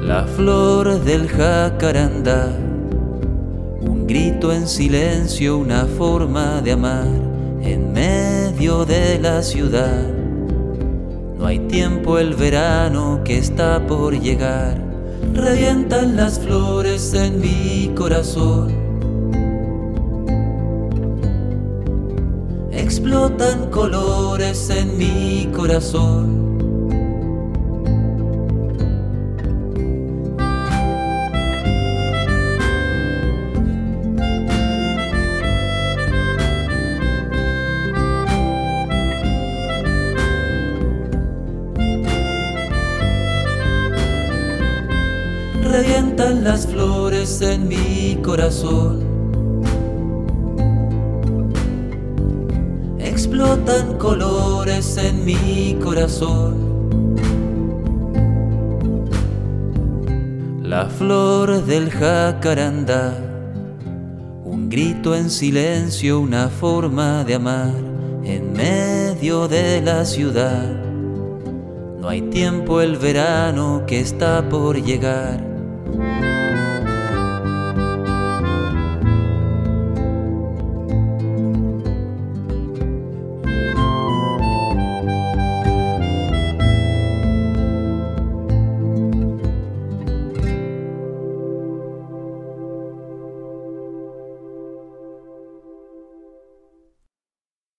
La flor del jacarandá, un grito en silencio, una forma de amar en medio de la ciudad. No hay tiempo, el verano que está por llegar. Revientan las flores en mi corazón, explotan colores en mi corazón. Revientan las flores en mi corazón, explotan colores en mi corazón. La flor del jacarandá, un grito en silencio, una forma de amar en medio de la ciudad. No hay tiempo, el verano que está por llegar.